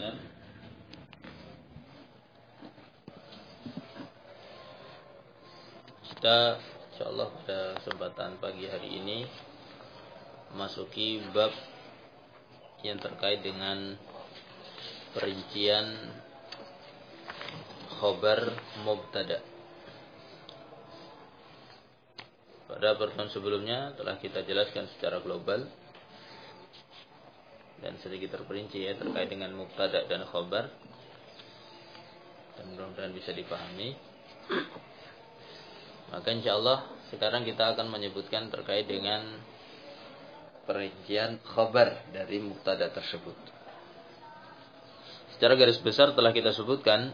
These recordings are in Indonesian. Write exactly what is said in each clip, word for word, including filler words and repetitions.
Hasan. Kita insyaallah pada kesempatan pagi hari ini memasuki bab yang terkait dengan perincian khabar mubtada. Pada pertemuan sebelumnya telah kita jelaskan secara global dan sedikit terperinci ya terkait dengan mubtada dan khabar, dan mudah-mudahan bisa dipahami. Maka insyaallah sekarang kita akan menyebutkan terkait dengan perincian khabar dari mubtada tersebut. Secara garis besar telah kita sebutkan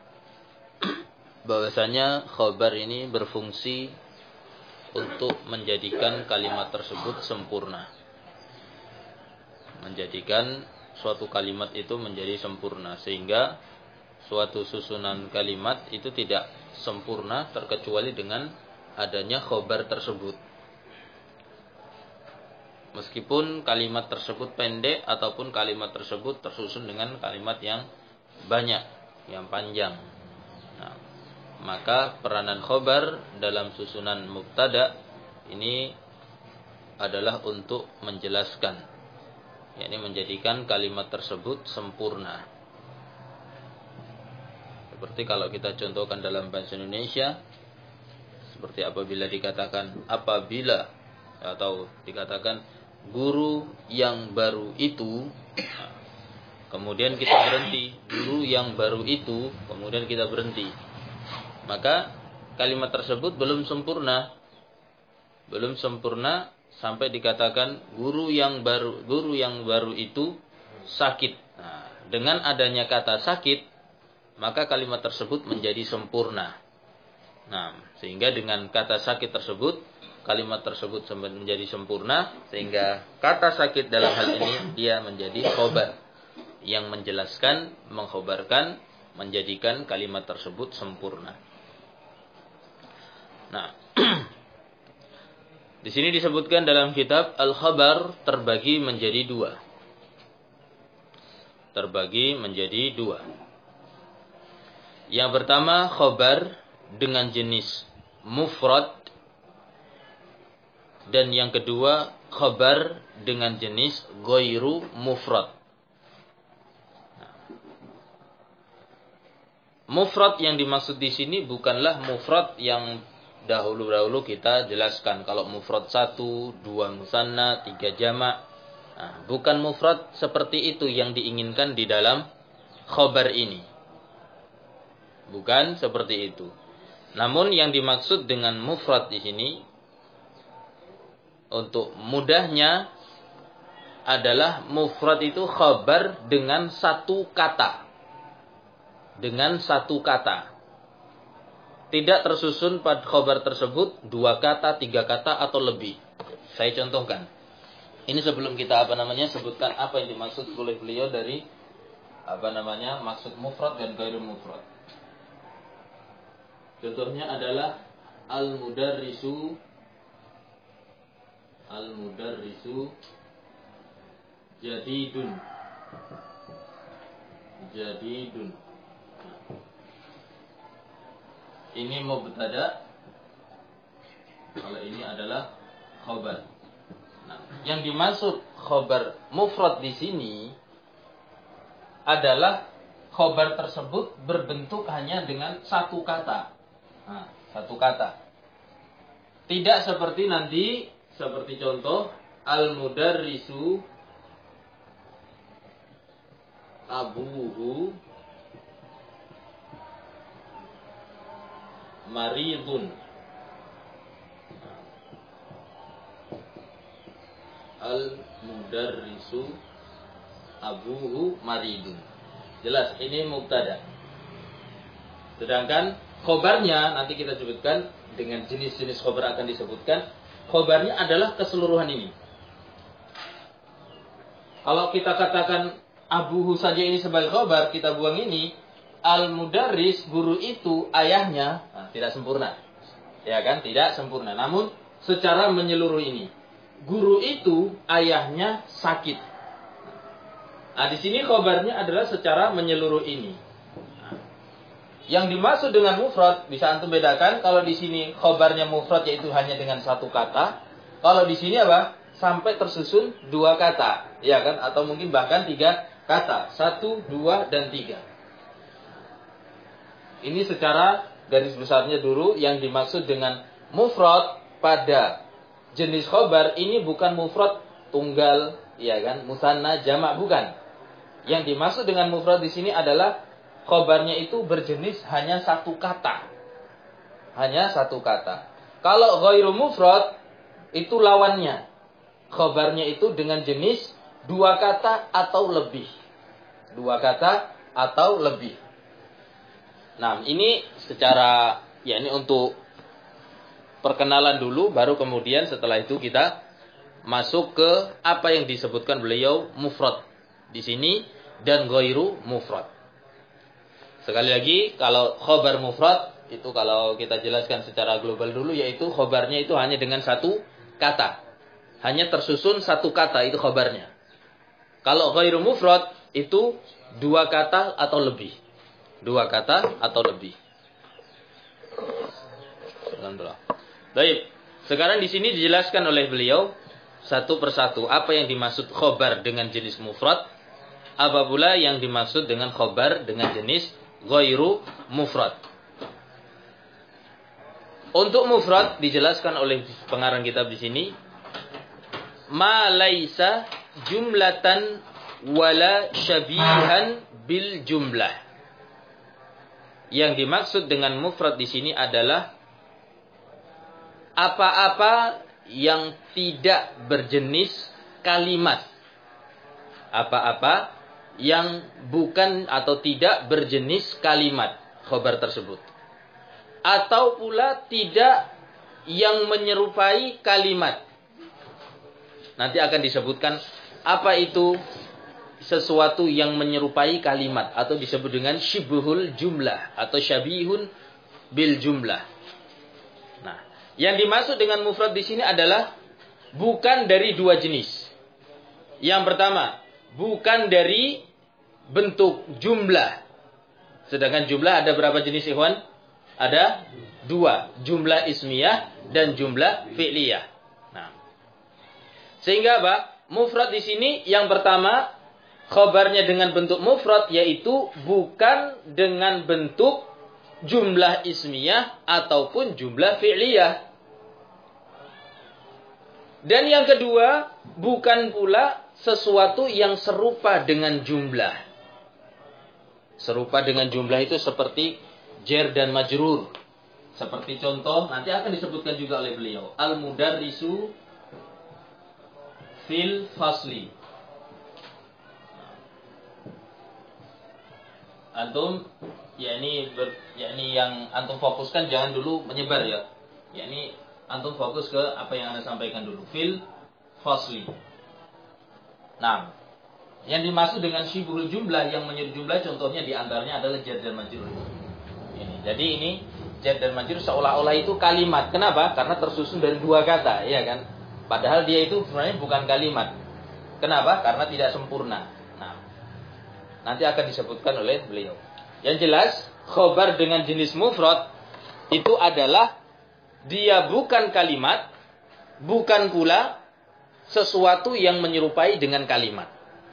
bahwasanya khabar ini berfungsi untuk menjadikan kalimat tersebut sempurna. Menjadikan suatu kalimat itu menjadi sempurna, sehingga suatu susunan kalimat itu tidak sempurna terkecuali dengan adanya khabar tersebut. Meskipun kalimat tersebut pendek ataupun kalimat tersebut tersusun dengan kalimat yang banyak, yang panjang. Nah, maka peranan khabar dalam susunan mubtada ini adalah untuk menjelaskan, yakni menjadikan kalimat tersebut sempurna. Seperti kalau kita contohkan dalam bahasa Indonesia, seperti apabila dikatakan apabila atau dikatakan guru yang baru itu, kemudian kita berhenti, guru yang baru itu, kemudian kita berhenti. Maka kalimat tersebut belum sempurna. Belum sempurna sampai dikatakan guru yang baru, guru yang baru itu sakit. Nah, dengan adanya kata sakit, maka kalimat tersebut menjadi sempurna. Nah, sehingga dengan kata sakit tersebut, kalimat tersebut menjadi sempurna, sehingga kata sakit dalam hal ini dia menjadi khabar yang menjelaskan, mengkhabarkan, menjadikan kalimat tersebut sempurna. Nah, di sini disebutkan dalam kitab Al-Khabar terbagi menjadi dua. Terbagi menjadi dua. Yang pertama khabar dengan jenis mufrad, dan yang kedua khabar dengan jenis ghairu mufrad. Nah, mufrad yang dimaksud di sini bukanlah mufrad yang dahulu-dahulu kita jelaskan. Kalau mufrad satu, dua musanna, tiga jamak. Nah, bukan mufrad seperti itu yang diinginkan di dalam khabar ini. Bukan seperti itu. Namun yang dimaksud dengan mufrad di sini, untuk mudahnya adalah mufrad itu khabar dengan satu kata. Dengan satu kata. Tidak tersusun pada khabar tersebut dua kata, tiga kata atau lebih. Saya contohkan. Ini sebelum kita apa namanya sebutkan apa yang dimaksud oleh beliau dari apa namanya maksud mufrad dan ghairu mufrad. Contohnya adalah al-mudarrisu al-mudarrisu jadidun. Jadidun. Ini mubtada, kalau ini adalah khabar. Nah, yang dimaksud khabar mufrad di sini adalah khabar tersebut berbentuk hanya dengan satu kata. Nah, satu kata. Tidak seperti nanti, seperti contoh al-mudarrisu abuhu maridun. Al-mudarrisu abuhu maridun. Jelas ini mubtada. Sedangkan khobarnya nanti kita sebutkan, dengan jenis-jenis khobar akan disebutkan. Khobarnya adalah keseluruhan ini. Kalau kita katakan abuhu saja ini sebagai khobar, kita buang ini, al-mudarris, guru itu, ayahnya, nah, tidak sempurna. Ya kan? Tidak sempurna. Namun, secara menyeluruh ini. Guru itu, ayahnya sakit. Nah, di sini khobarnya adalah secara menyeluruh ini. Nah, yang dimaksud dengan mufrad bisa antum bedakan. Kalau di sini khobarnya mufrad yaitu hanya dengan satu kata. Kalau di sini apa? Sampai tersusun dua kata, ya kan? Atau mungkin bahkan tiga kata. Satu, dua, dan tiga. Ini secara garis besarnya dulu yang dimaksud dengan mufrad pada jenis khobar ini bukan mufrad tunggal, ya kan? Musanna, jamak, bukan. Yang dimaksud dengan mufrad di sini adalah khobarnya itu berjenis hanya satu kata. Hanya satu kata. Kalau ghairu mufrad itu lawannya. Khobarnya itu dengan jenis dua kata atau lebih. Dua kata atau lebih. Nah, ini secara ya ini untuk perkenalan dulu, baru kemudian setelah itu kita masuk ke apa yang disebutkan beliau mufrad di sini dan ghairu mufrad. Sekali lagi, kalau khobar mufrad itu kalau kita jelaskan secara global dulu, yaitu khobarnya itu hanya dengan satu kata. Hanya tersusun satu kata, itu khobarnya. Kalau ghairu mufrad itu dua kata atau lebih. Dua kata atau lebih. Alhamdulillah. Baik, sekarang di sini dijelaskan oleh beliau satu persatu apa yang dimaksud khobar dengan jenis mufrad, apa pula yang dimaksud dengan khobar dengan jenis ghairu mufrad. Untuk mufrad dijelaskan oleh pengarang kitab di sini, ma laisa jumlatan wala syabihan bil jumlah. Yang dimaksud dengan mufrad di sini adalah apa-apa yang tidak berjenis kalimat. Apa-apa yang bukan atau tidak berjenis kalimat khobar tersebut. Atau pula tidak yang menyerupai kalimat. Nanti akan disebutkan apa itu sesuatu yang menyerupai kalimat atau disebut dengan syibhul jumlah atau syabihun bil jumlah. Nah, yang dimaksud dengan mufrad di sini adalah bukan dari dua jenis. Yang pertama, bukan dari bentuk jumlah. Sedangkan jumlah ada berapa jenis, ikhwan? Ada dua, jumlah ismiyah dan jumlah fi'liyah. Nah, sehingga apa? Mufrad di sini yang pertama, khobarnya dengan bentuk mufrad, yaitu bukan dengan bentuk jumlah ismiyah ataupun jumlah fi'liyah. Dan yang kedua, bukan pula sesuatu yang serupa dengan jumlah. Serupa dengan jumlah itu seperti jar dan majrur. Seperti contoh, nanti akan disebutkan juga oleh beliau. Al-mudarrisu fil fasli. Antum, ya ini, ber, ya ini yang antum fokuskan, jangan dulu menyebar ya. Ya ini antum fokus ke apa yang anda sampaikan dulu. Fil fasli. Nah, yang dimaksud dengan syibhul jumlah, yang menyebut jumlah, contohnya diantaranya adalah jar dan majrur. Ini. Jadi ini jar dan majrur seolah-olah itu kalimat. Kenapa? Karena tersusun dari dua kata, ya kan? Padahal dia itu sebenarnya bukan kalimat. Kenapa? Karena tidak sempurna. Nah, nanti akan disebutkan oleh beliau. Yang jelas, khobar dengan jenis mufrad itu adalah dia bukan kalimat, bukan pula sesuatu yang menyerupai dengan kalimat.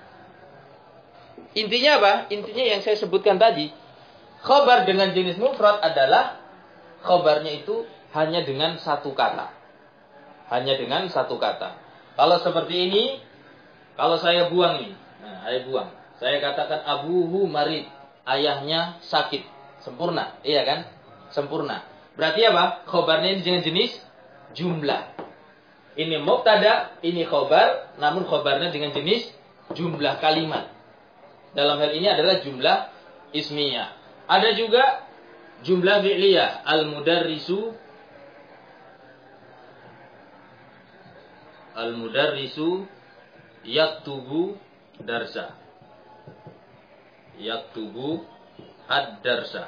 Intinya apa? Intinya yang saya sebutkan tadi. Khobar dengan jenis mufrad adalah khobarnya itu hanya dengan satu kata. Hanya dengan satu kata. Kalau seperti ini, kalau saya buang ini, nah, saya buang. Saya katakan abuhu marid, ayahnya sakit. Sempurna, iya kan? Sempurna. Berarti apa? Khobarnya ini dengan jenis jumlah. Ini mubtada, ini khobar, namun khobarnya dengan jenis jumlah kalimat. Dalam hal ini adalah jumlah ismiyah. Ada juga jumlah fi'liyah. Al-mudarrisu Al-mudarrisu yaktubu darsa. Yaktubu ad-darsa.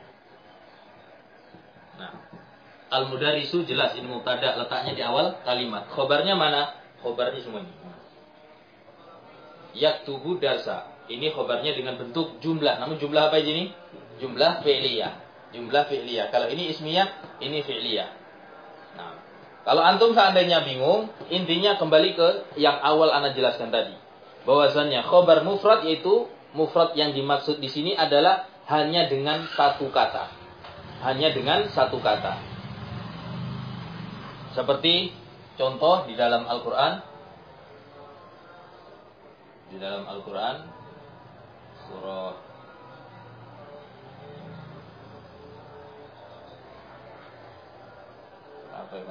Nah, al-mudarrisu jelas ini mubtada, letaknya di awal kalimat. Khobarnya mana? Khobarnya semua ini. yaktubu darsa. Ini khobarnya dengan bentuk jumlah. Namun jumlah apa ini? Jumlah fi'liyah. Jumlah fi'liyah. Kalau ini ismiyah, ini fi'liyah. Nah, kalau antum seandainya bingung, intinya kembali ke yang awal ana jelaskan tadi. Bahwasannya khobar mufrad yaitu mufrad yang dimaksud di sini adalah hanya dengan satu kata. Hanya dengan satu kata. Seperti contoh di dalam Al-Qur'an. Di dalam Al-Qur'an surah apa ya?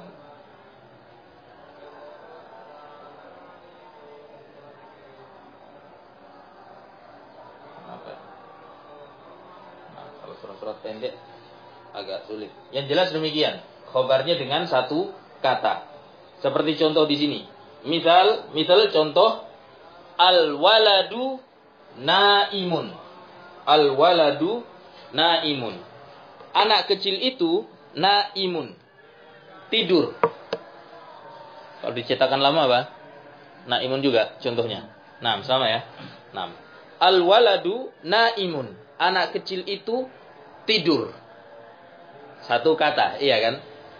Apa? Nah, kalau surat-surat pendek agak sulit. Yang jelas demikian. Khobarnya dengan satu kata. Seperti contoh di sini. Misal, misal contoh al-waladu naimun. Al-waladu naimun. Anak kecil itu naimun. Tidur. Kalau dicetakan lama apa? Naimun juga contohnya. Nah, sama ya. Nah. Al-waladu naimun. Anak kecil itu tidur. Satu kata, iya kan?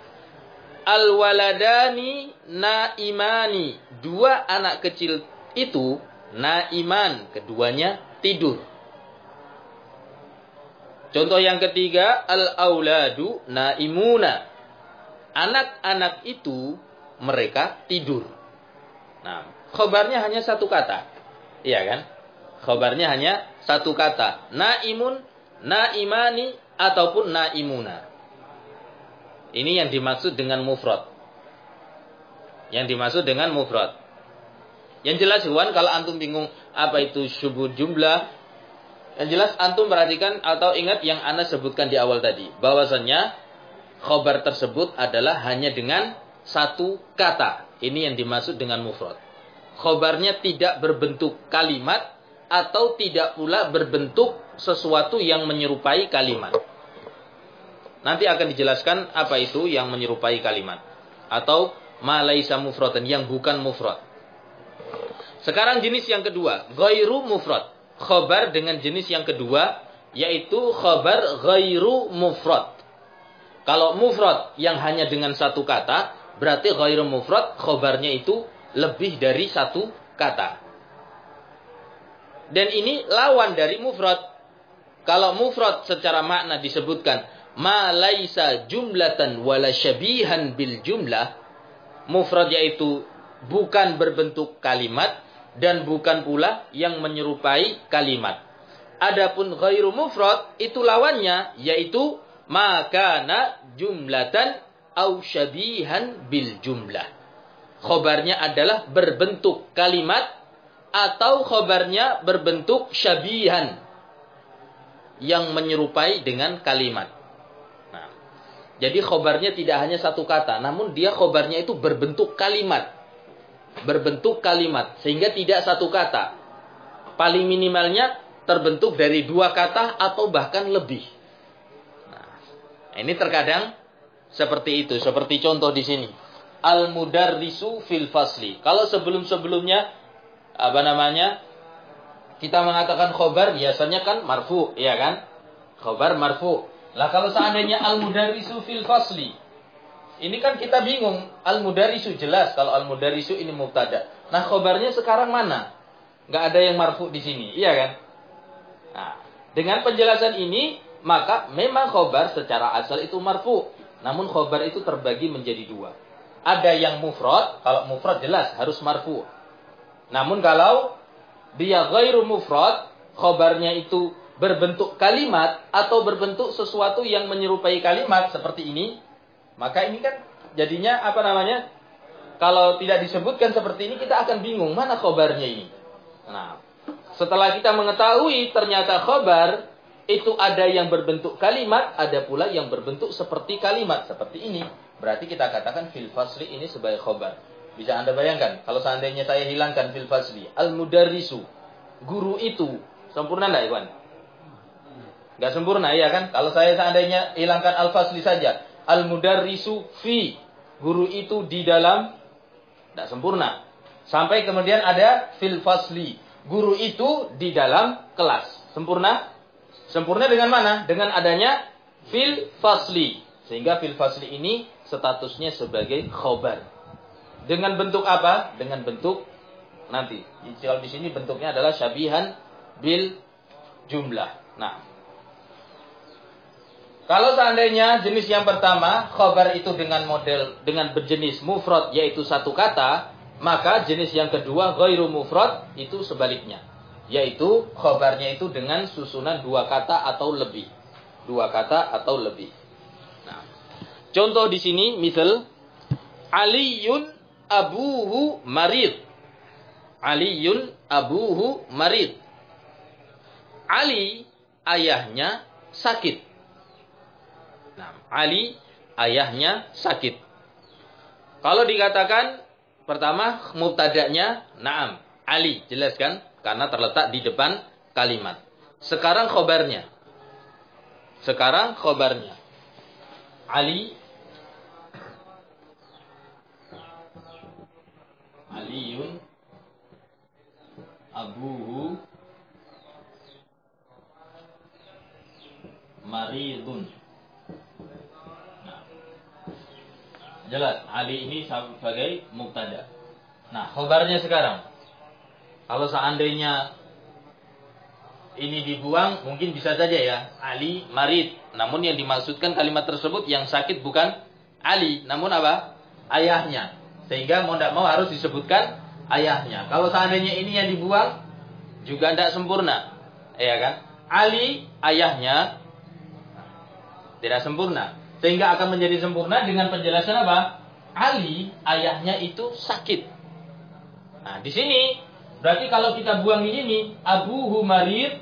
Al-waladani naimani. Dua anak kecil itu naiman. Keduanya tidur. Contoh yang ketiga, al-auladu naimuna. Anak-anak itu mereka tidur. Nah, khobarnya hanya satu kata. Iya kan? Khobarnya hanya satu kata. Naimun, naimani, ataupun naimuna. Ini yang dimaksud dengan mufrad. Yang dimaksud dengan mufrad. Yang jelas, Iwan, kalau antum bingung apa itu syubud jumlah, yang jelas antum perhatikan atau ingat yang ana sebutkan di awal tadi. Bahwasannya khobar tersebut adalah hanya dengan satu kata. Ini yang dimaksud dengan mufrad. Khobarnya tidak berbentuk kalimat atau tidak pula berbentuk sesuatu yang menyerupai kalimat. Nanti akan dijelaskan apa itu yang menyerupai kalimat. Atau ma laisa mufradan, yang bukan mufrad. Sekarang jenis yang kedua, ghairu mufrad. Khobar dengan jenis yang kedua, yaitu khobar ghairu mufrad. Kalau mufrad yang hanya dengan satu kata, berarti ghairu mufrad, khobarnya itu lebih dari satu kata. Dan ini lawan dari mufrad. Kalau mufrad secara makna disebutkan ma laisa jumlatan wala syabihan bil jumlah, mufrad yaitu bukan berbentuk kalimat dan bukan pula yang menyerupai kalimat. Adapun ghairu mufrad itu lawannya, yaitu makana jumlatan au syabihan bil jumlah. Khobarnya adalah berbentuk kalimat atau khobarnya berbentuk syabihan yang menyerupai dengan kalimat. Nah, jadi khobarnya tidak hanya satu kata, namun dia khobarnya itu berbentuk kalimat. Berbentuk kalimat, sehingga tidak satu kata. Paling minimalnya terbentuk dari dua kata atau bahkan lebih. Nah, ini terkadang seperti itu. Seperti contoh di sini. Al-mudarrisu fil fasli. Kalau sebelum-sebelumnya, apa namanya, kita mengatakan khobar, biasanya kan marfu, iya kan? Khobar marfu. Lah kalau seandainya al-mudarrisu fil fasli, ini kan kita bingung. Al-mudarrisu jelas kalau al-mudarrisu ini mubtada. Nah, khobarnya sekarang mana? Nggak ada yang marfu di sini, iya kan? Nah, dengan penjelasan ini, maka memang khobar secara asal itu marfu. Namun khobar itu terbagi menjadi dua. Ada yang mufrad, kalau mufrad jelas harus marfu. Namun kalau dia ghairu mufrad, khobarnya itu berbentuk kalimat atau berbentuk sesuatu yang menyerupai kalimat seperti ini, maka ini kan jadinya apa namanya? Kalau tidak disebutkan seperti ini, kita akan bingung mana khobarnya ini. Nah, setelah kita mengetahui ternyata khobar itu ada yang berbentuk kalimat, ada pula yang berbentuk seperti kalimat seperti ini. Berarti kita katakan fil fasli ini sebagai khobar. Bisa Anda bayangkan kalau seandainya saya hilangkan fil fasli, al-mudarrisu, guru itu, sempurna enggak, Iwan? Enggak sempurna, ya kan? Kalau saya seandainya hilangkan al-fasli saja, al-mudarrisu fi, guru itu di dalam, enggak sempurna. Sampai kemudian ada fil fasli, guru itu di dalam kelas. Sempurna? Sempurna dengan mana? Dengan adanya fil fasli. Sehingga fil fasli ini statusnya sebagai khobar. Dengan bentuk apa? Dengan bentuk nanti. Kalau di sini bentuknya adalah syabihan bil jumlah. Nah, kalau seandainya jenis yang pertama khobar itu dengan model dengan berjenis mufrad yaitu satu kata, maka jenis yang kedua ghairu mufrad itu sebaliknya, yaitu khobarnya itu dengan susunan dua kata atau lebih. Dua kata atau lebih. Nah, contoh di sini misal Aliyun abuhu marid. Aliyun abuhu marid. Ali ayahnya sakit. Nah, Ali ayahnya sakit. Kalau dikatakan pertama mubtada'nya na'am, Ali, jelas kan? Karena terletak di depan kalimat. Sekarang khobarnya. Sekarang khobarnya. Ali Aliyun abuhu maridun. Nah, jelas Ali ini sebagai mubtada. Nah, khobarnya sekarang. Kalau seandainya ini dibuang, mungkin bisa saja ya Ali marid. Namun yang dimaksudkan kalimat tersebut yang sakit bukan Ali, namun apa? Ayahnya. Sehingga mau tidak mau harus disebutkan ayahnya. Kalau seandainya ini yang dibuang, juga tidak sempurna, ya kan? Ali ayahnya tidak sempurna. Sehingga akan menjadi sempurna dengan penjelasan apa? Ali ayahnya itu sakit. Nah, di sini berarti kalau kita buang di sini abuhu marid,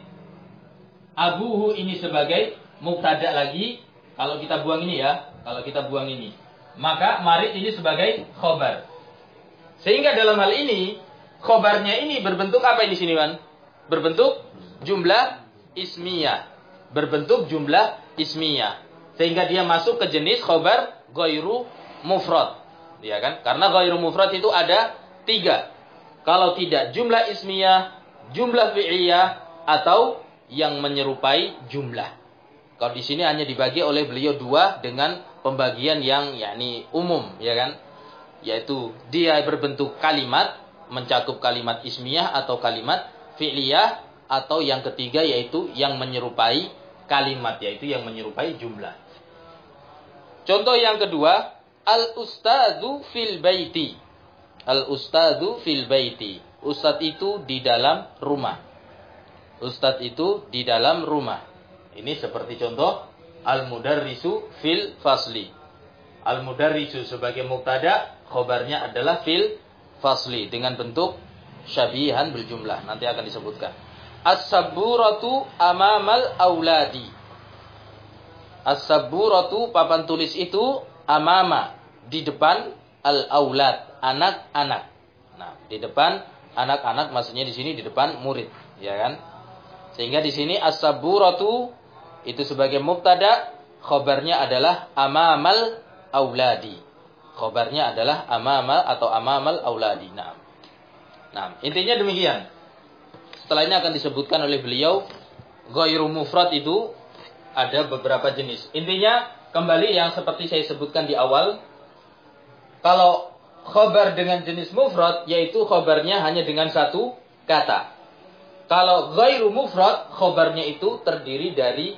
abuhu ini sebagai mubtada lagi. Kalau kita buang ini ya, kalau kita buang ini, maka marid ini sebagai khobar. Sehingga dalam hal ini khobarnya ini berbentuk apa di sini, Wan? Berbentuk jumlah ismiyah. Berbentuk jumlah ismiyah. Sehingga dia masuk ke jenis khobar ghairu mufrad. Ya kan? Karena ghairu mufrad itu ada tiga. Kalau tidak jumlah ismiyah, jumlah fi'liyah, atau yang menyerupai jumlah. Kalau di sini hanya dibagi oleh beliau dua dengan pembagian yang yakni umum, ya kan? Yaitu dia berbentuk kalimat, mencakup kalimat ismiyah atau kalimat fi'liyah, atau yang ketiga yaitu yang menyerupai kalimat, yaitu yang menyerupai jumlah. Contoh yang kedua, al-ustadzu fil baiti. Al-ustadzu fil baiti. Ustadz itu di dalam rumah. Ustadz itu di dalam rumah. Ini seperti contoh al-mudarrisu fil fasli. Al-mudarrisu sebagai mubtada, khobarnya adalah fil fasli dengan bentuk syabihan berjumlah. Nanti akan disebutkan. As-sabburatu amamal auladi. As-sabburatu papan tulis itu amama di depan al-aulad, anak-anak. Nah, di depan anak-anak maksudnya di sini di depan murid, ya kan? Sehingga di sini as-sabburatu itu sebagai mubtada, khobarnya adalah amamal auladi. Khobarnya adalah amamal atau amamal auladi. Nah. Nah, intinya demikian. Setelah ini akan disebutkan oleh beliau ghairu mufrad itu ada beberapa jenis. Intinya kembali yang seperti saya sebutkan di awal, kalau khobar dengan jenis mufrad yaitu khobarnya hanya dengan satu kata. Kalau ghairu mufrad khobarnya itu terdiri dari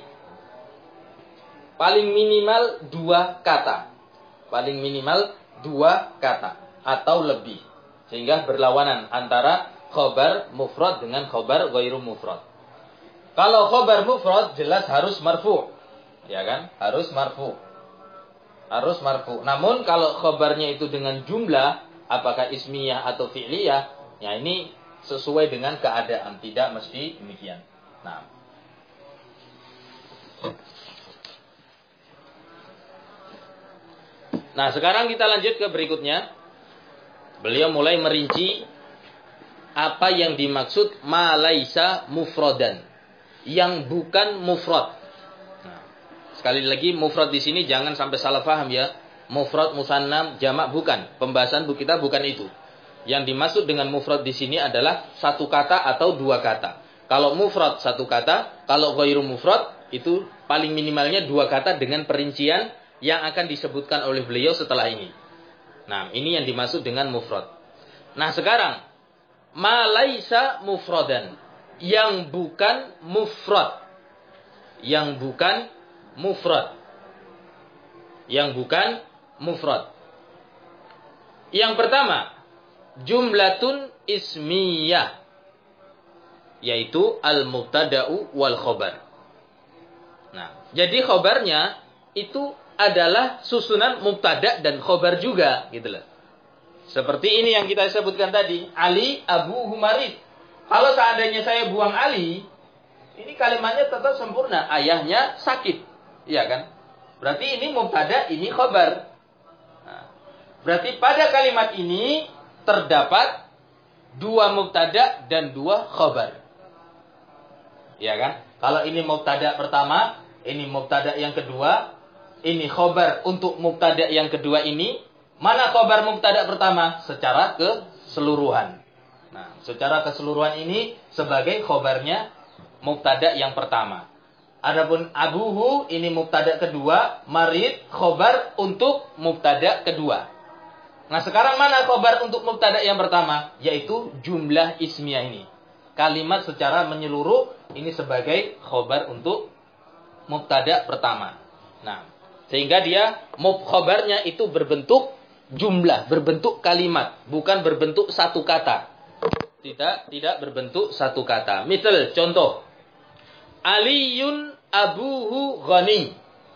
paling minimal dua kata. Paling minimal dua kata atau lebih. Sehingga berlawanan antara khobar mufrad dengan khobar ghairu mufrad. Kalau khobar mufrad jelas harus marfu'. Ya kan? Harus marfu'. Harus marfu'. Namun kalau khobarnya itu dengan jumlah, apakah ismiyah atau fi'liyah, ya ini sesuai dengan keadaan, tidak mesti demikian. Nah. Nah, sekarang kita lanjut ke berikutnya. Beliau mulai merinci apa yang dimaksud ma laisa mufradan, yang bukan mufrad. Nah, sekali lagi mufrad di sini jangan sampai salah paham ya. Mufrad, musanna, jamak bukan. Pembahasan kita bukan itu. Yang dimaksud dengan mufrad di sini adalah satu kata atau dua kata. Kalau mufrad satu kata, kalau ghairu mufrad itu paling minimalnya dua kata dengan perincian yang akan disebutkan oleh beliau setelah ini. Nah, ini yang dimaksud dengan mufrad. Nah, sekarang ma laisa mufradan, yang bukan mufrad. Yang bukan mufrad. Yang bukan mufrad. Yang pertama, jumlatun ismiyah, yaitu al-mubtada'u wal khobar. Nah, jadi khobarnya itu adalah susunan mubtada dan khobar juga, gitu loh. Seperti ini yang kita sebutkan tadi, Ali Abu Humarid. Kalau seandainya saya buang Ali, ini kalimatnya tetap sempurna. Ayahnya sakit, iya kan? Berarti ini mubtada, ini khobar. Nah, berarti pada kalimat ini terdapat dua mubtada dan dua khobar. Iya kan? Kalau ini mubtada pertama, ini mubtada yang kedua, ini khobar untuk mubtada yang kedua ini. Mana khobar mubtada pertama? Secara keseluruhan. Nah, secara keseluruhan ini sebagai khobarnya mubtada yang pertama. Adapun abuhu ini mubtada kedua, marid khobar untuk mubtada kedua. Nah, sekarang mana khobar untuk mubtada yang pertama? Yaitu jumlah ismiyah ini. Kalimat secara menyeluruh ini sebagai khobar untuk mubtada pertama. Nah, sehingga dia mub khobarnya itu berbentuk jumlah, berbentuk kalimat, bukan berbentuk satu kata. Tidak, tidak berbentuk satu kata. Misal, contoh. Aliyun abuhu ghani.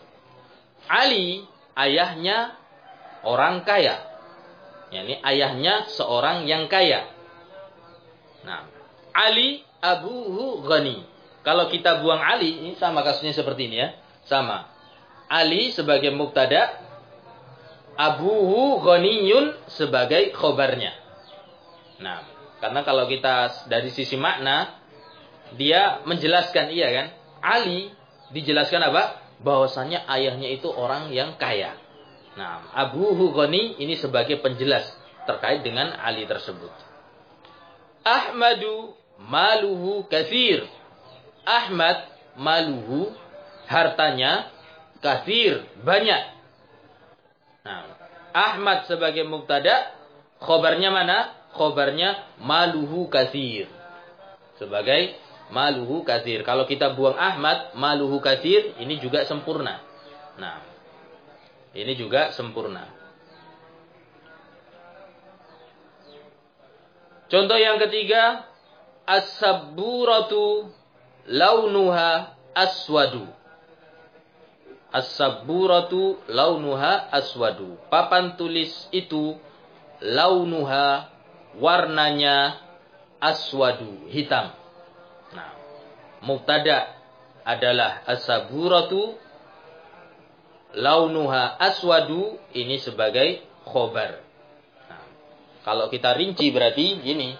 Ali, ayahnya orang kaya. Yani ayahnya seorang yang kaya. Nah, Ali abuhu ghani. Kalau kita buang Ali, ini sama kasusnya seperti ini ya. Sama. Ali sebagai mubtada, abuhu ghaniyun sebagai khobarnya. Nah, karena kalau kita dari sisi makna, dia menjelaskan, iya kan? Ali dijelaskan apa? Bahwasannya ayahnya itu orang yang kaya. Nah, abuhu ghani ini sebagai penjelas terkait dengan Ali tersebut. Ahmadu maluhu katsir. Ahmad maluhu, hartanya, katsir, banyak. Nah, Ahmad sebagai mubtada, khobarnya mana? Khobarnya maluhu katsir. Sebagai maluhu katsir. Kalau kita buang Ahmad, maluhu katsir, ini juga sempurna. Nah, ini juga sempurna. Contoh yang ketiga, as-sabburatu launuha aswadu. As-sabburatu launuha aswadu. Papan tulis itu launuha, warnanya, aswadu, hitam. Nah, mubtada adalah as-sabburatu launuha aswadu, ini sebagai khobar. Nah, kalau kita rinci berarti gini.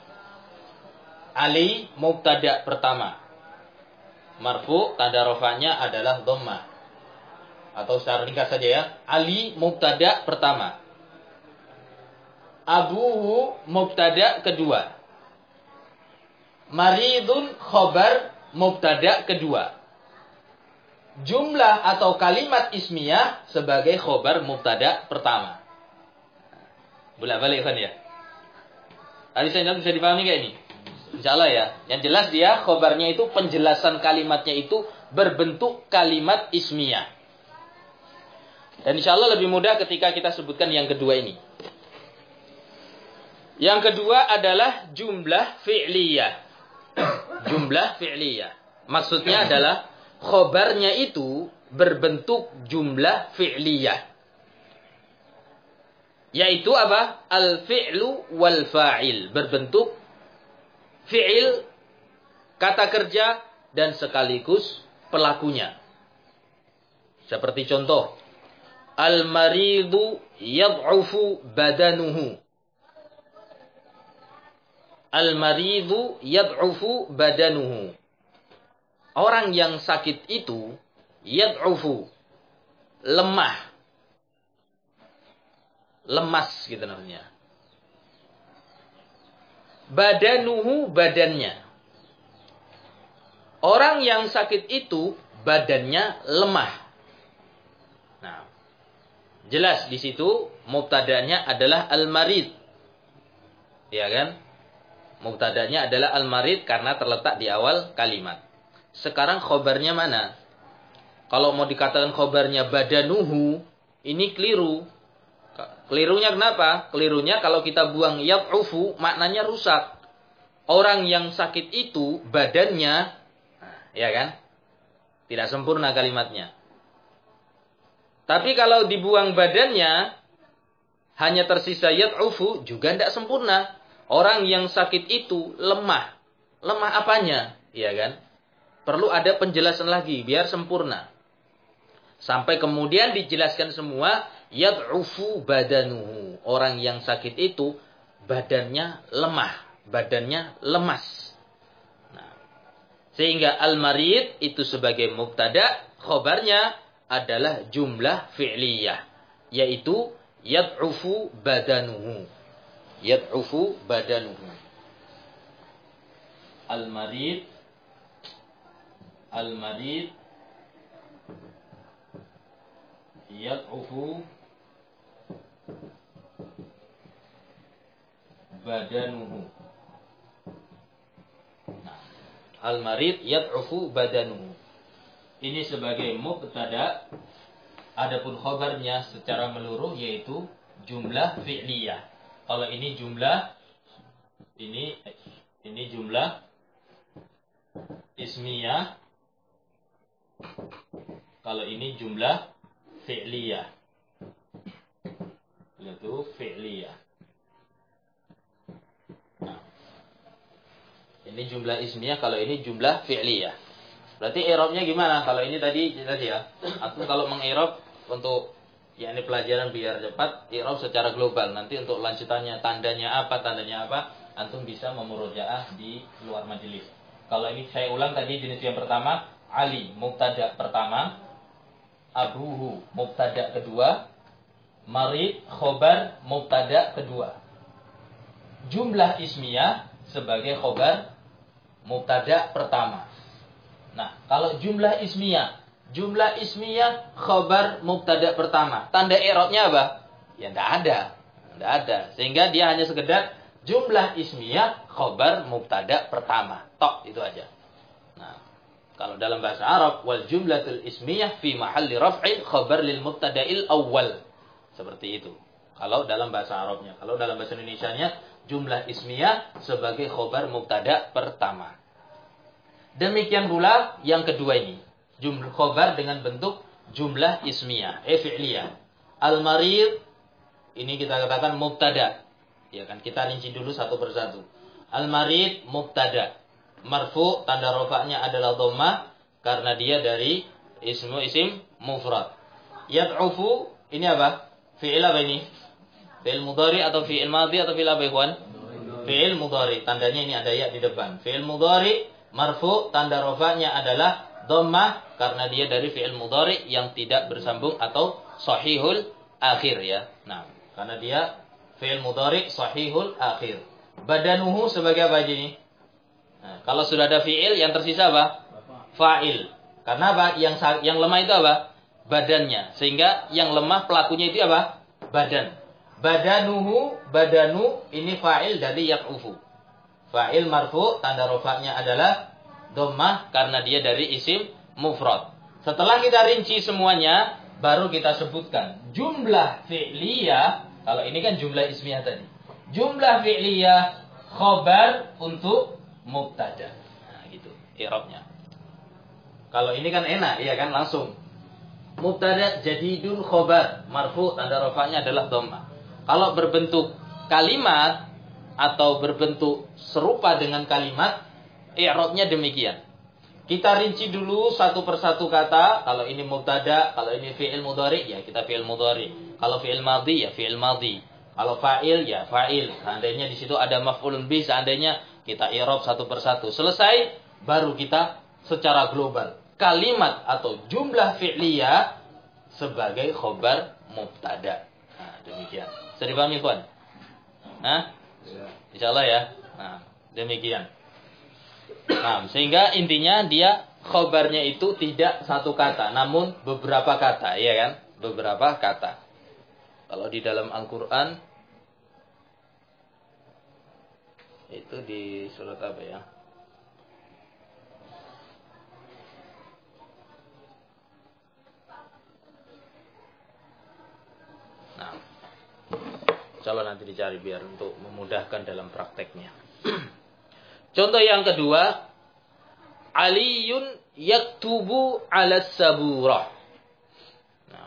Ali mubtada pertama. Marfu, tanda rafa'nya adalah dhammah. Atau secara ringkas saja ya. Ali mubtada pertama. Abuhu mubtada kedua. Maridun khobar mubtada kedua. Jumlah atau kalimat ismiyah sebagai khobar mubtada pertama. Bolak-balik kan ya? Tadi saya bisa dipahami kayak ini? Insyaallah ya. Yang jelas dia khobarnya itu penjelasan kalimatnya itu berbentuk kalimat ismiyah. Dan insyaallah lebih mudah ketika kita sebutkan yang kedua ini. Yang kedua adalah jumlah fi'liyah. Jumlah fi'liyah. Maksudnya adalah khobarnya itu berbentuk jumlah fi'liyah. Yaitu apa? Al-fi'lu wal fa'il. Berbentuk fi'il, kata kerja, dan sekaligus pelakunya. Seperti contoh. Al-maridu yad'ufu badanuhu. Al-maridu yad'ufu badanuhu. Orang yang sakit itu yad'ufu, lemah. Lemas gitu namanya. badanuhu badannya. Orang yang sakit itu badannya lemah. Nah, jelas di situ mubtada'nya adalah al-marid. Ya kan? Mubtada'nya adalah al-marid karena terletak di awal kalimat. Sekarang khobarnya mana? Kalau mau dikatakan khobarnya badanuhu, ini keliru. Kelirunya kenapa? Kelirunya kalau kita buang yad'ufu, maknanya rusak. Orang yang sakit itu badannya, ya kan? Tidak sempurna kalimatnya. Tapi kalau dibuang badannya, hanya tersisa yad'ufu, juga tidak sempurna. Orang yang sakit itu lemah. Lemah apanya? Ya kan? Perlu ada penjelasan lagi, biar sempurna. Sampai kemudian dijelaskan semua, yad'ufu badanuhu. Orang yang sakit itu, badannya lemah. Badannya lemas. Nah, sehingga al-marid itu sebagai mubtada, khobarnya adalah jumlah fi'liyah. Yaitu, yad'ufu badanuhu. Yad'ufu badanuhu. Al-marid. Al-marid. Yad'ufu badanuhu. Nah, al-marid yad'ufu badanuhu. Ini sebagai mubtada. Adapun khabarnya secara menyeluruh yaitu jumlah fi'liyah. Kalau ini jumlah, ini ini jumlah ismiyah. Kalau ini jumlah fi'liyah. Yaitu fi'liyah. Nah, ini jumlah ismiyah, kalau ini jumlah fi'liyah. Berarti i'rabnya gimana? Kalau ini tadi tadi ya. Atau kalau meng-i'rab untuk ya ini pelajaran biar cepat, i'rab secara global. Nanti untuk lanjutannya tandanya apa, tandanya apa, antum bisa memurojaah di luar majelis. Kalau ini saya ulang tadi jenis yang pertama, Ali mubtada pertama, abuhu mubtada kedua, marid khobar mubtada kedua. Jumlah ismiyah sebagai khobar mubtada pertama. Nah, kalau jumlah ismiyah, jumlah ismiyah khobar mubtada pertama. Tanda i'rabnya apa? Ya enggak ada. Enggak ada. Sehingga dia hanya sekedar jumlah ismiyah khobar mubtada pertama. Tok, itu aja. Nah, kalau dalam bahasa Arab, wal jumlatul ismiyah fi mahalli raf'in khobar lil mubtada'il awwal. Seperti itu. Kalau dalam bahasa Arabnya. Kalau dalam bahasa Indonesianya, jumlah ismiyah sebagai khobar mubtada pertama. Demikian pula yang kedua ini. Jumlah khobar dengan bentuk jumlah ismiyah. Eh fi'liyah. Al-marid. Ini kita katakan mubtada. Ya kan, kita rinci dulu satu persatu. Al-marid mubtada. Marfu, tanda rofaknya adalah dhammah. Karena dia dari ismu isim mufrad. Yad'ufu. Ini apa? Fi'il apa ini? Fi'il mudhari atau fi'il madhi atau fi'il apa ikhwan? Fi'il mudhari. Tandanya ini ada ya di depan. Fi'il mudhari. Marfu, tanda rofaknya adalah dhammah karena dia dari fi'il mudhari yang tidak bersambung atau sahihul akhir ya. Nah, karena dia fi'il mudhari sahihul akhir. Badanuhu sebagai apa ini? Nah, kalau sudah ada fi'il yang tersisa apa? Fa'il. Karena apa? Yang yang lemah itu apa? Badannya. Sehingga yang lemah pelakunya itu apa? Badan. Badanuhu, badanu ini fa'il dari yad'ufu. Fa'il marfu, tanda rofaknya adalah dhammah karena dia dari isim mufrad. Setelah kita rinci semuanya, baru kita sebutkan jumlah fi'liyah. Kalau ini kan jumlah ismiyah tadi. Jumlah fi'liyah khobar untuk mubtada. Nah, gitu i'rabnya. Kalau ini kan enak, iya kan langsung. Mubtada jadidun khobar, marfu, tanda rofaknya adalah dhammah. Kalau berbentuk kalimat atau berbentuk serupa dengan kalimat, i'rabnya demikian. Kita rinci dulu satu persatu kata. Kalau ini mubtada, kalau ini fi'il mudhari, ya kita fi'il mudhari. Kalau fi'il madhi, ya fi'il madhi. Kalau fa'il, ya fa'il. Seandainya di situ ada maf'ulun bih, seandainya kita i'rab satu persatu. Selesai, baru kita secara global kalimat atau jumlah fi'liyah sebagai khobar mubtada. Nah, demikian. Bisa dipahami, ikhwan? Nah, insyaallah ya. Nah, demikian. Nah, sehingga intinya dia khobarnya itu tidak satu kata, namun beberapa kata, ya kan? Beberapa kata. Kalau di dalam Al-Quran, itu di surat apa ya? Nah, kalau nanti dicari biar untuk memudahkan dalam prakteknya. Contoh yang kedua, Aliyun yaktubu ala saburah. Nah,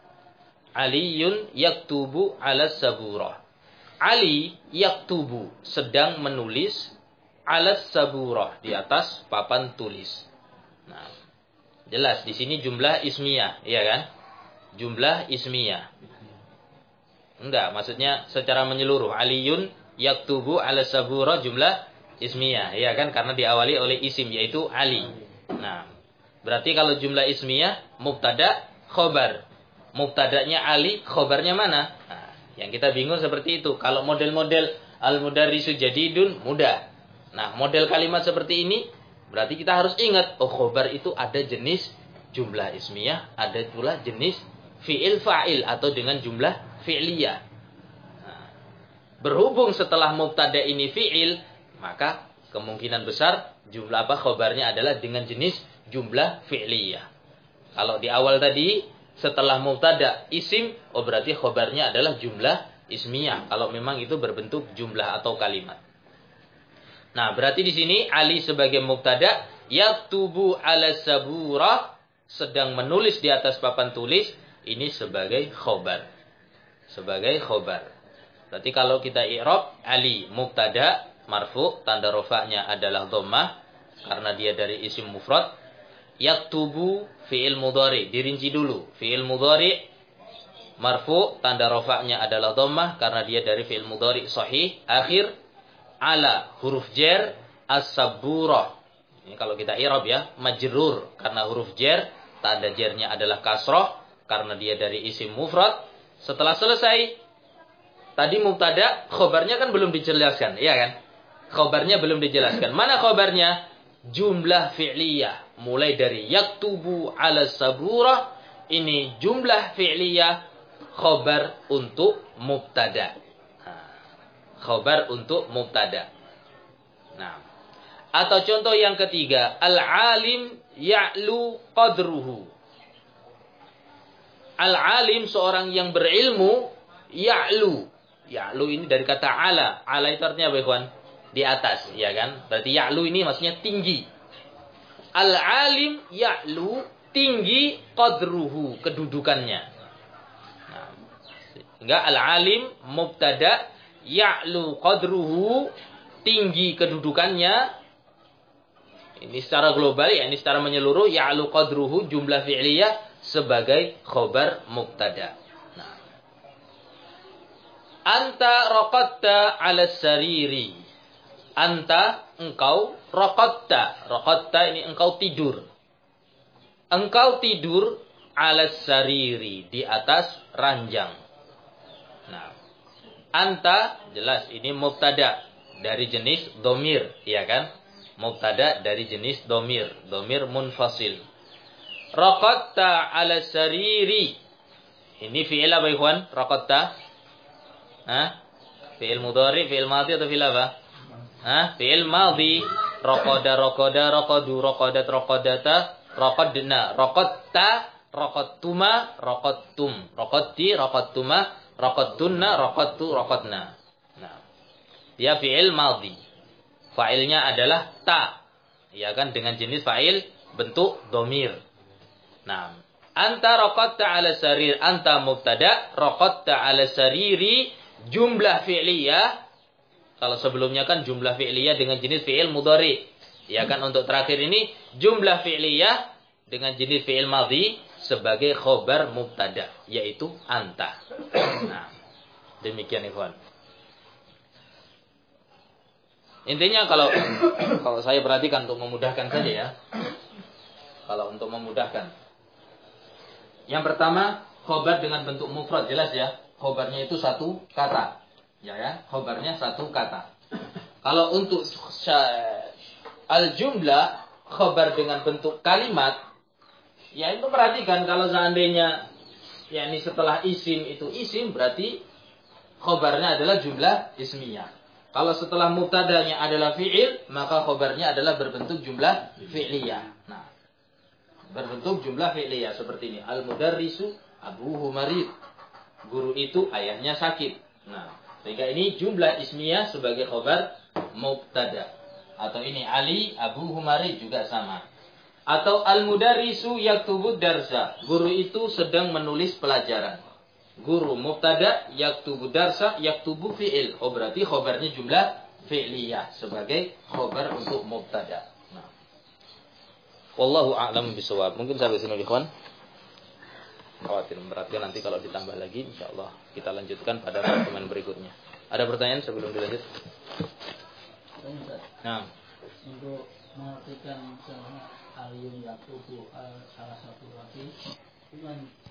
Aliyun yaktubu ala saburah. Ali yaktubu sedang menulis ala saburah di atas papan tulis. Nah, jelas di sini jumlah ismiyah, iya kan? Jumlah ismiyah. Enggak, maksudnya secara menyeluruh. Aliyun yaktubu ala saburah jumlah ismiyah, iya kan? Karena diawali oleh isim yaitu Ali. Nah, berarti kalau jumlah ismiyah mubtada khobar. Mubtadanya Ali, khobarnya mana? Nah, yang kita bingung seperti itu. Kalau model-model al-mudarrisu jadidun mudah. Nah, model kalimat seperti ini berarti kita harus ingat, oh khobar itu ada jenis jumlah ismiyah, ada pula jenis fi'il fa'il atau dengan jumlah fi'liyah. Nah, berhubung setelah mubtada ini fi'il, maka kemungkinan besar jumlah apa khobarnya adalah dengan jenis jumlah fi'liyah. Kalau di awal tadi setelah mubtada isim, oh berarti khobarnya adalah jumlah ismiyah. Kalau memang itu berbentuk jumlah atau kalimat. Nah, berarti di sini Ali sebagai mubtada, yaktubu ala saburah, sedang menulis di atas papan tulis, ini sebagai khobar. Sebagai khobar. Berarti kalau kita i'rab, Ali mubtada marfu, tanda rofa'nya adalah dhammah karena dia dari isim mufrad. Yaktubu fi'il mudhari, dirinci dulu. Fi'il mudhari marfu, tanda rofa'nya adalah dhammah karena dia dari fi'il mudhari sahih. Akhir ala huruf jar as-saburah. Ini kalau kita i'rab ya, majrur karena huruf jar, tanda jarnya adalah kasrah karena dia dari isim mufrad. Setelah selesai tadi mubtada, khobarnya kan belum dijelaskan, iya kan? Khobarnya belum dijelaskan. Mana khobarnya? Jumlah fi'liyah. Mulai dari yaktubu ala saburah, ini jumlah fi'liyah, khobar untuk mubtada. Nah, khobar untuk mubtada. Nah, atau contoh yang ketiga, al-alim ya'lu qadruhu. Al-alim seorang yang berilmu, ya'lu. Ya'lu ini dari kata ala. Ala itu artinya apa, ikhwan? Di atas, ya kan? Berarti ya'lu ini maksudnya tinggi. Al-alim ya'lu, tinggi qadruhu, kedudukannya. Nah, sehingga al-alim mubtada, ya'lu qadruhu, tinggi kedudukannya. Ini secara global ya, ini secara menyeluruh, ya'lu qadruhu jumlah fi'liyah sebagai khobar mubtada. Nah, anta raqatta 'ala sariri. Anta, engkau, raqatta. Raqatta ini engkau tidur. Engkau tidur ala sariri, di atas ranjang. Nah, anta jelas ini mubtada dari jenis domir, ya kan? Mubtada dari jenis domir, domir munfasil. Raqatta ala sariri. Ini fi'il apa, ikhwan? Raqatta? Hah? Fi'il mudhari, fi'il madhi atau fi'il apa? Hah? Fi'il madhi. Raqada, raqada, raqadu, raqadat, raqadata, raqadna, raqatta, raqattuma, raqattum, raqatti, raqattuma, raqattunna, raqattu, raqatna. Nah, dia fi'il madhi. Fa'ilnya adalah ta. Ya kan, dengan jenis fa'il bentuk domir. Nah, anta raqatta 'ala sarir, anta mubtada, raqatta 'ala sariri jumlah fi'liyah. Kalau sebelumnya kan jumlah fi'liyah dengan jenis fi'il mudhari. Ya kan, untuk terakhir ini jumlah fi'liyah dengan jenis fi'il madhi sebagai khobar mubtada, yaitu anta. Nah, demikian ikhwan. Intinya kalau kalau saya perhatikan untuk memudahkan saja ya. Kalau untuk memudahkan. Yang pertama, khobar dengan bentuk mufrad, jelas ya. Khobarnya itu satu kata. Ya ya, khobarnya satu kata. Kalau untuk al-jumlah khabar dengan bentuk kalimat, ya itu perhatikan kalau seandainya ya ini setelah isim itu isim, berarti khabarnya adalah jumlah ismiyah. Kalau setelah mubtadanya adalah fi'il, maka khabarnya adalah berbentuk jumlah fi'liyah. Nah, berbentuk jumlah fi'liyah seperti ini. Al-mudarrisu abuhu marid. Guru itu ayahnya sakit. Nah, sehingga ini jumlah ismiyah sebagai khabar mubtada. Atau ini Ali abuhu marid juga sama. Atau al-mudarrisu yaktubu darsa. Guru itu sedang menulis pelajaran. Guru mubtada, yaktubu darsa, yaktubu fi'il. Oh berarti khabarnya jumlah fi'liyah sebagai khabar untuk mubtada. Nah. Wallahu a'lam bishawab. Mungkin sampai sini ikhwan. Khawatir memberatkan, nanti kalau ditambah lagi insyaallah kita lanjutkan pada pertemuan berikutnya. Ada pertanyaan sebelum dilanjut? Nah, untuk mengartikan misalnya aliyun yaktubu salah satu lagi dengan